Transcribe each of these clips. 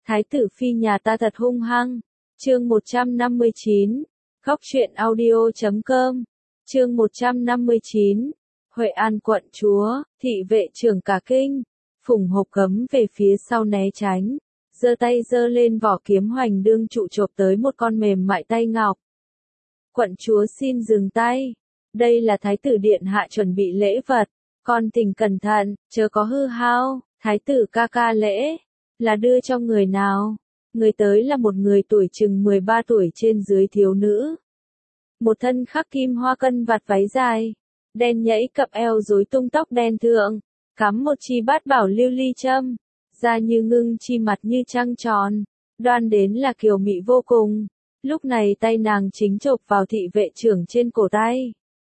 Thái tử phi nhà ta thật hung hăng. Chương 159. Góc truyện audio.com. Chương 159. Huệ An quận chúa, thị vệ trưởng cả kinh, phủng hộp cấm về phía sau né tránh, giơ tay giơ lên vỏ kiếm hoành đương trụ chộp tới một con mềm mại tay ngọc. Quận chúa xin dừng tay, đây là thái tử điện hạ chuẩn bị lễ vật, con thỉnh cẩn thận, chớ có hư hao. Thái tử ca ca lễ, là đưa cho người nào? Người tới là một người tuổi chừng 13 tuổi trên dưới thiếu nữ. Một thân khắc kim hoa cân vạt váy dài, đen nhẫy cặp eo rối tung tóc đen thượng, cắm một chi bát bảo lưu ly châm, da như ngưng chi mặt như trăng tròn, đoan đến là kiều mị vô cùng. Lúc này tay nàng chính chộp vào thị vệ trưởng trên cổ tay.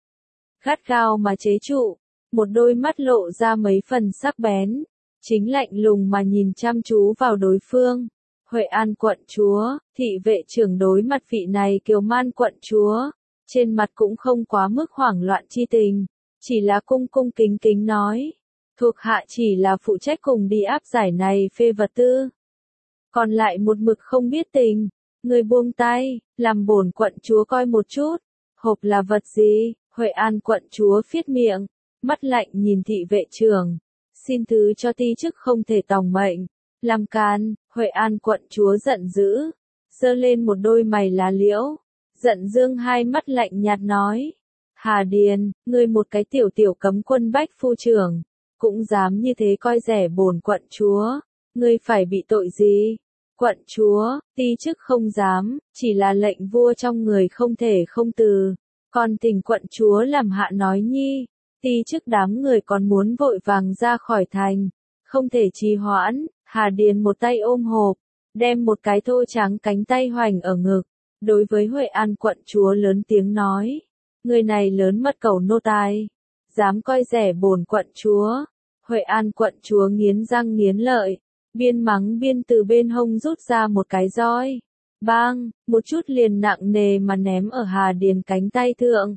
Gắt gao mà chế trụ, một đôi mắt lộ ra mấy phần sắc bén, chính lạnh lùng mà nhìn chăm chú vào đối phương. Huệ An quận chúa, thị vệ trưởng đối mặt vị này kiều man quận chúa, trên mặt cũng không quá mức hoảng loạn chi tình, chỉ là cung cung kính kính nói, thuộc hạ chỉ là phụ trách cùng đi áp giải này phê vật tư. Còn lại một mực không biết tình, người buông tay, làm bổn quận chúa coi một chút, hộp là vật gì? Huệ An quận chúa phiết miệng, mắt lạnh nhìn thị vệ trưởng, xin thứ cho ti chức không thể tòng mệnh. Làm can, Huệ An quận chúa giận dữ, giơ lên một đôi mày lá liễu, giận dương hai mắt lạnh nhạt nói, Hà Điền, ngươi một cái tiểu cấm quân bách phu trưởng, cũng dám như thế coi rẻ bổn quận chúa, ngươi phải bị tội gì? Quận chúa, ti chức không dám, chỉ là lệnh vua trong người không thể không từ, còn tình quận chúa làm hạ nói nhi, ti chức đám người còn muốn vội vàng ra khỏi thành, không thể trì hoãn. Hà Điền một tay ôm hộp, đem một cái thô trắng cánh tay hoành ở ngực, đối với Huệ An quận chúa lớn tiếng nói, người này lớn mật cẩu nô tài, dám coi rẻ bổn quận chúa. Huệ An quận chúa nghiến răng nghiến lợi, biên mắng biên từ bên hông rút ra một cái roi, bang, một chút liền nặng nề mà ném ở Hà Điền cánh tay thượng.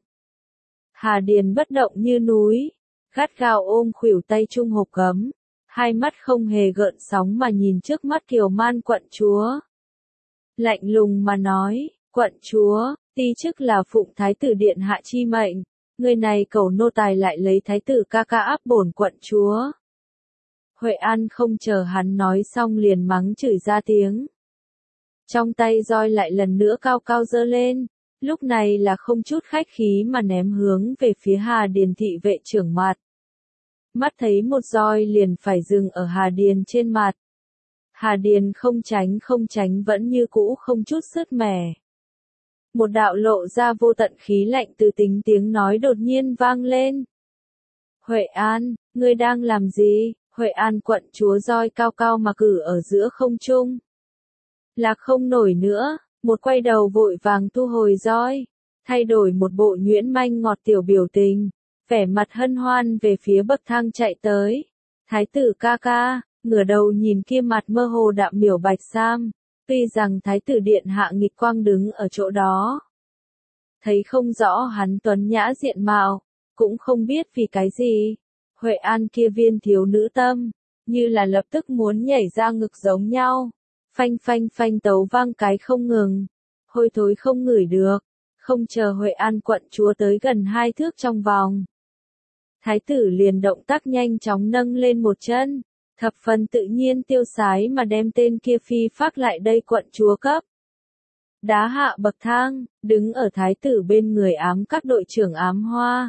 Hà Điền bất động như núi, gắt gao ôm khuỷu tay trung hộp cấm. Hai mắt không hề gợn sóng mà nhìn trước mắt kiều man quận chúa. Lạnh lùng mà nói, quận chúa, ti chức là phụng thái tử điện hạ chi mệnh, người này cẩu nô tài lại lấy thái tử ca ca áp bổn quận chúa. Huệ An không chờ hắn nói xong liền mắng chửi ra tiếng. Trong tay roi lại lần nữa cao cao giơ lên, lúc này là không chút khách khí mà ném hướng về phía Hà Điền thị vệ trưởng mặt. Mắt thấy một roi liền phải dừng ở Hà Điền trên mặt. Hà Điền không tránh vẫn như cũ không chút sứt mẻ. Một đạo lộ ra vô tận khí lạnh từ tính tiếng nói đột nhiên vang lên. Huệ An, ngươi đang làm gì? Huệ An quận chúa roi cao cao mà cử ở giữa không trung. Lạc không nổi nữa, một quay đầu vội vàng thu hồi roi, thay đổi một bộ nhuyễn manh ngọt tiểu biểu tình. Vẻ mặt hân hoan về phía bậc thang chạy tới. Thái tử ca ca, ngửa đầu nhìn kia mặt mơ hồ đạm miểu bạch sam, tuy rằng thái tử điện hạ nghịch quang đứng ở chỗ đó. Thấy không rõ hắn tuấn nhã diện mạo, cũng không biết vì cái gì. Huệ An kia viên thiếu nữ tâm, như là lập tức muốn nhảy ra ngực giống nhau. Phanh phanh phanh tấu vang cái không ngừng, hôi thối không ngửi được, không chờ Huệ An quận chúa tới gần 2 thước trong vòng. Thái tử liền động tác nhanh chóng nâng lên một chân, thập phần tự nhiên tiêu sái mà đem tên kia phi phác lại đây quận chúa cấp. Đá hạ bậc thang, đứng ở thái tử bên người ám các đội trưởng ám hoa.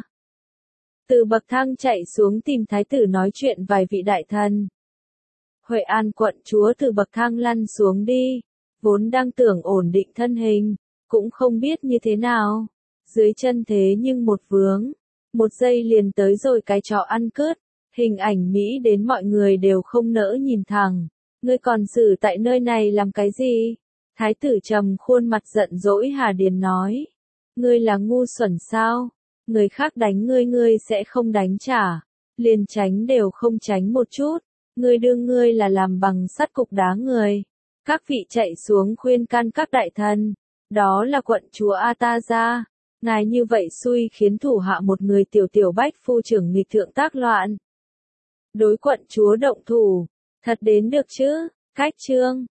Từ bậc thang chạy xuống tìm thái tử nói chuyện vài vị đại thần. Huệ An quận chúa từ bậc thang lăn xuống đi, vốn đang tưởng ổn định thân hình, cũng không biết như thế nào. Dưới chân thế nhưng một vướng. Một giây liền tới rồi cái trò ăn cướp, hình ảnh Mỹ đến mọi người đều không nỡ nhìn thẳng. Ngươi còn xử tại nơi này làm cái gì? Thái tử trầm khuôn mặt giận dỗi Hà Điền nói. Ngươi là ngu xuẩn sao? Người khác đánh ngươi sẽ không đánh trả. Liền tránh đều không tránh một chút. Ngươi đương ngươi là làm bằng sắt cục đá người. Các vị chạy xuống khuyên can các đại thần. Đó là quận chúa Ataza. Ngài như vậy xui khiến thủ hạ một người tiểu bách phu trưởng nghịch thượng tác loạn. Đối quận chúa động thủ, thật đến được chứ? Cách chương